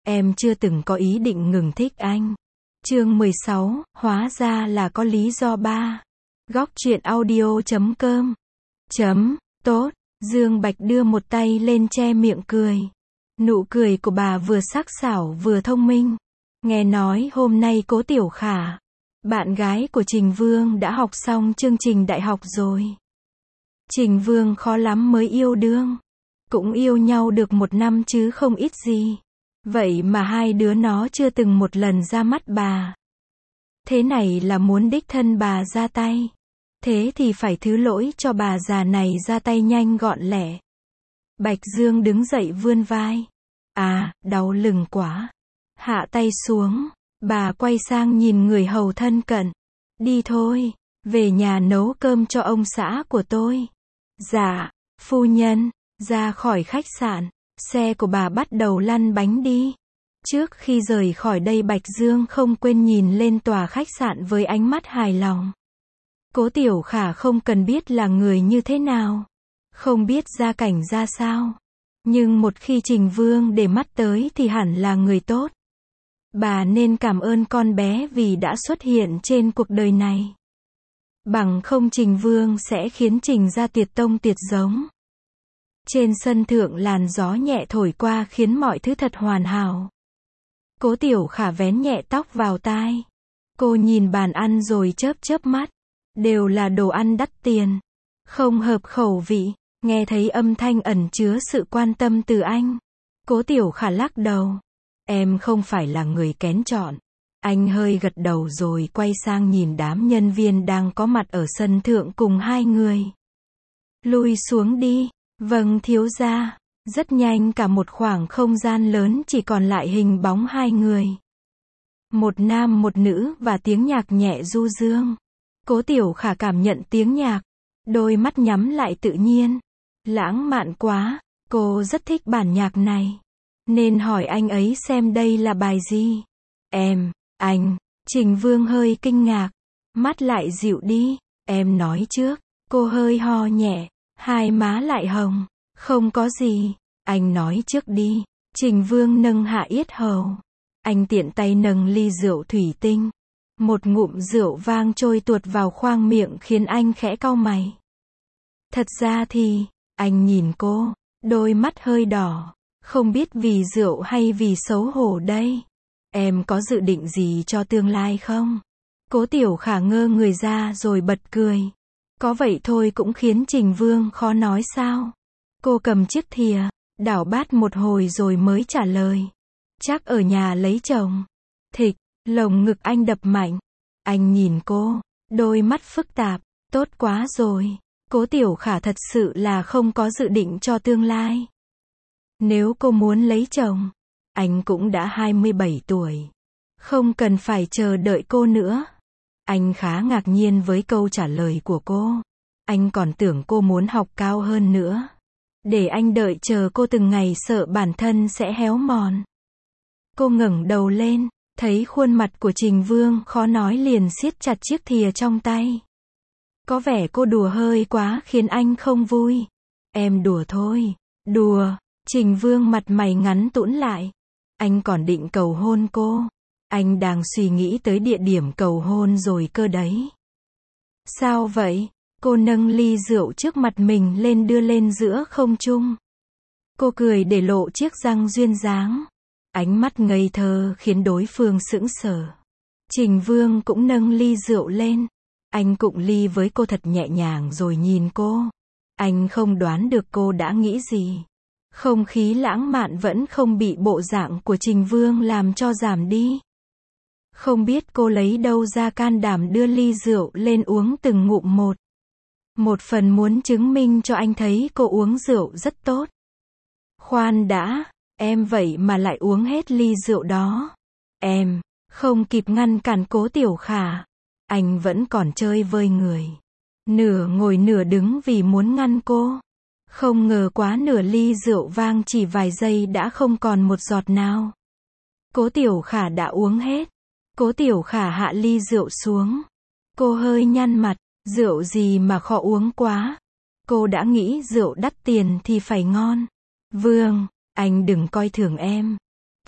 Em chưa từng có ý định ngừng thích anh. Chương 16, hóa ra là có lý do ba. Góc truyện audio.com. Tốt. Dương Bạch đưa một tay lên che miệng cười. Nụ cười của bà vừa sắc sảo vừa thông minh. Nghe nói hôm nay Cố Tiểu Khả, bạn gái của Trình Vương đã học xong chương trình đại học rồi. Trình Vương khó lắm mới yêu đương. Cũng yêu nhau được 1 năm chứ không ít gì. Vậy mà hai đứa nó chưa từng một lần ra mắt bà. Thế này là muốn đích thân bà ra tay. Thế thì phải thứ lỗi cho bà già này ra tay nhanh gọn lẹ. Bạch Dương đứng dậy vươn vai. Đau lưng quá. Hạ tay xuống. Bà quay sang nhìn người hầu thân cận. Đi thôi, về nhà nấu cơm cho ông xã của tôi. Dạ, phu nhân. Ra khỏi khách sạn, xe của bà bắt đầu lăn bánh đi. Trước khi rời khỏi đây Bạch Dương không quên nhìn lên tòa khách sạn với ánh mắt hài lòng. Cố Tiểu Khả không cần biết là người như thế nào, không biết gia cảnh ra sao, nhưng một khi Trình Vương để mắt tới thì hẳn là người tốt. Bà nên cảm ơn con bé vì đã xuất hiện trên cuộc đời này. Bằng không Trình Vương sẽ khiến Trình gia tiệt tông tiệt giống. Trên sân thượng làn gió nhẹ thổi qua khiến mọi thứ thật hoàn hảo. Cố Tiểu Khả vén nhẹ tóc vào tai. Cô nhìn bàn ăn rồi chớp chớp mắt. Đều là đồ ăn đắt tiền. Không hợp khẩu vị. Nghe thấy âm thanh ẩn chứa sự quan tâm từ anh. Cố Tiểu Khả lắc đầu. Em không phải là người kén chọn. Anh hơi gật đầu rồi quay sang nhìn đám nhân viên đang có mặt ở sân thượng cùng hai người. Lui xuống đi. Vâng thiếu gia. Rất nhanh cả một khoảng không gian lớn chỉ còn lại hình bóng hai người. Một nam một nữ và tiếng nhạc nhẹ du dương. Cố Tiểu Khả cảm nhận tiếng nhạc. Đôi mắt nhắm lại tự nhiên. Lãng mạn quá. Cô rất thích bản nhạc này. Nên hỏi anh ấy xem đây là bài gì. Anh. Trình Vương hơi kinh ngạc. Mắt lại dịu đi. Em nói trước. Cô hơi ho nhẹ. Hai má lại hồng. Không có gì. Anh nói trước đi. Trình Vương nâng hạ yết hầu. Anh tiện tay nâng ly rượu thủy tinh. Một ngụm rượu vang trôi tuột vào khoang miệng khiến anh khẽ cau mày. Thật ra thì, anh nhìn cô, đôi mắt hơi đỏ. Không biết vì rượu hay vì xấu hổ đây. Em có dự định gì cho tương lai không? Cố Tiểu Khả ngơ người ra rồi bật cười. Có vậy thôi cũng khiến Trình Vương khó nói sao. Cô cầm chiếc thìa, đảo bát một hồi rồi mới trả lời. Chắc ở nhà lấy chồng. Thịch, lồng ngực anh đập mạnh. Anh nhìn cô, đôi mắt phức tạp. Tốt quá rồi. Cố Tiểu Khả thật sự là không có dự định cho tương lai. Nếu cô muốn lấy chồng, anh cũng đã 27 tuổi. Không cần phải chờ đợi cô nữa. Anh khá ngạc nhiên với câu trả lời của cô. Anh còn tưởng cô muốn học cao hơn nữa. Để anh đợi chờ cô từng ngày sợ bản thân sẽ héo mòn. Cô ngẩng đầu lên, thấy khuôn mặt của Trình Vương khó nói liền siết chặt chiếc thìa trong tay. Có vẻ cô đùa hơi quá khiến anh không vui. Em đùa thôi. Đùa. Trình Vương mặt mày ngắn tũn lại. Anh còn định cầu hôn cô. Anh đang suy nghĩ tới địa điểm cầu hôn rồi cơ đấy. Sao vậy? Cô nâng ly rượu trước mặt mình lên đưa lên giữa không trung. Cô cười để lộ chiếc răng duyên dáng. Ánh mắt ngây thơ khiến đối phương sững sờ. Trình Vương cũng nâng ly rượu lên. Anh cụng ly với cô thật nhẹ nhàng rồi nhìn cô. Anh không đoán được cô đã nghĩ gì. Không khí lãng mạn vẫn không bị bộ dạng của Trình Vương làm cho giảm đi. Không biết cô lấy đâu ra can đảm đưa ly rượu lên uống từng ngụm một. Một phần muốn chứng minh cho anh thấy cô uống rượu rất tốt. Khoan đã, em vậy mà lại uống hết ly rượu đó. Em, không kịp ngăn cản Cố Tiểu Khả. Anh vẫn còn chơi vơi người. Nửa ngồi nửa đứng vì muốn ngăn cô. Không ngờ quá nửa ly rượu vang chỉ vài giây đã không còn một giọt nào. Cố Tiểu Khả đã uống hết. Cố Tiểu Khả hạ ly rượu xuống. Cô hơi nhăn mặt. Rượu gì mà khó uống quá. Cô đã nghĩ rượu đắt tiền thì phải ngon. Vương, anh đừng coi thường em.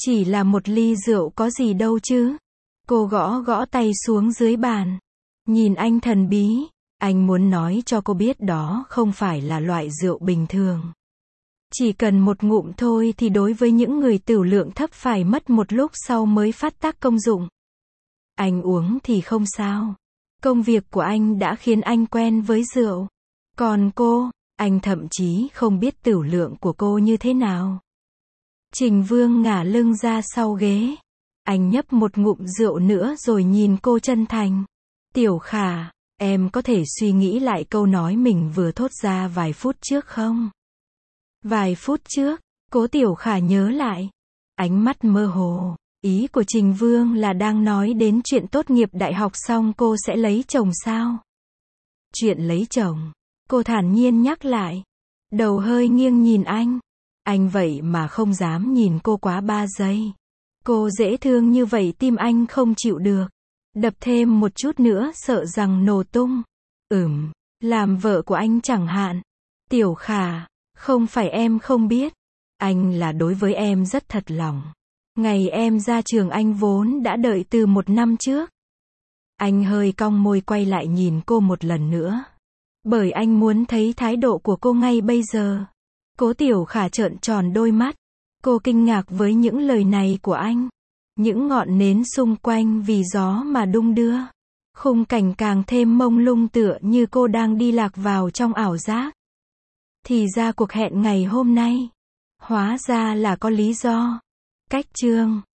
Chỉ là một ly rượu có gì đâu chứ. Cô gõ gõ tay xuống dưới bàn. Nhìn anh thần bí. Anh muốn nói cho cô biết đó không phải là loại rượu bình thường. Chỉ cần một ngụm thôi thì đối với những người tửu lượng thấp phải mất một lúc sau mới phát tác công dụng. Anh uống thì không sao. Công việc của anh đã khiến anh quen với rượu. Còn cô, anh thậm chí không biết tửu lượng của cô như thế nào. Trình Vương ngả lưng ra sau ghế. Anh nhấp một ngụm rượu nữa rồi nhìn cô chân thành. Tiểu Khả, em có thể suy nghĩ lại câu nói mình vừa thốt ra vài phút trước không? Vài phút trước, Cố Tiểu Khả nhớ lại. Ánh mắt mơ hồ. Ý của Trình Vương là đang nói đến chuyện tốt nghiệp đại học xong cô sẽ lấy chồng sao? Chuyện lấy chồng. Cô thản nhiên nhắc lại. Đầu hơi nghiêng nhìn anh. Anh vậy mà không dám nhìn cô quá 3 giây. Cô dễ thương như vậy tim anh không chịu được. Đập thêm một chút nữa sợ rằng nổ tung. Làm vợ của anh chẳng hạn. Tiểu Khả, không phải em không biết. Anh là đối với em rất thật lòng. Ngày em ra trường anh vốn đã đợi từ 1 năm trước. Anh hơi cong môi quay lại nhìn cô một lần nữa. Bởi anh muốn thấy thái độ của cô ngay bây giờ. Cố Tiểu Khả trợn tròn đôi mắt. Cô kinh ngạc với những lời này của anh. Những ngọn nến xung quanh vì gió mà đung đưa. Khung cảnh càng thêm mông lung tựa như cô đang đi lạc vào trong ảo giác. Thì ra cuộc hẹn ngày hôm nay, hóa ra là có lý do. Cách chương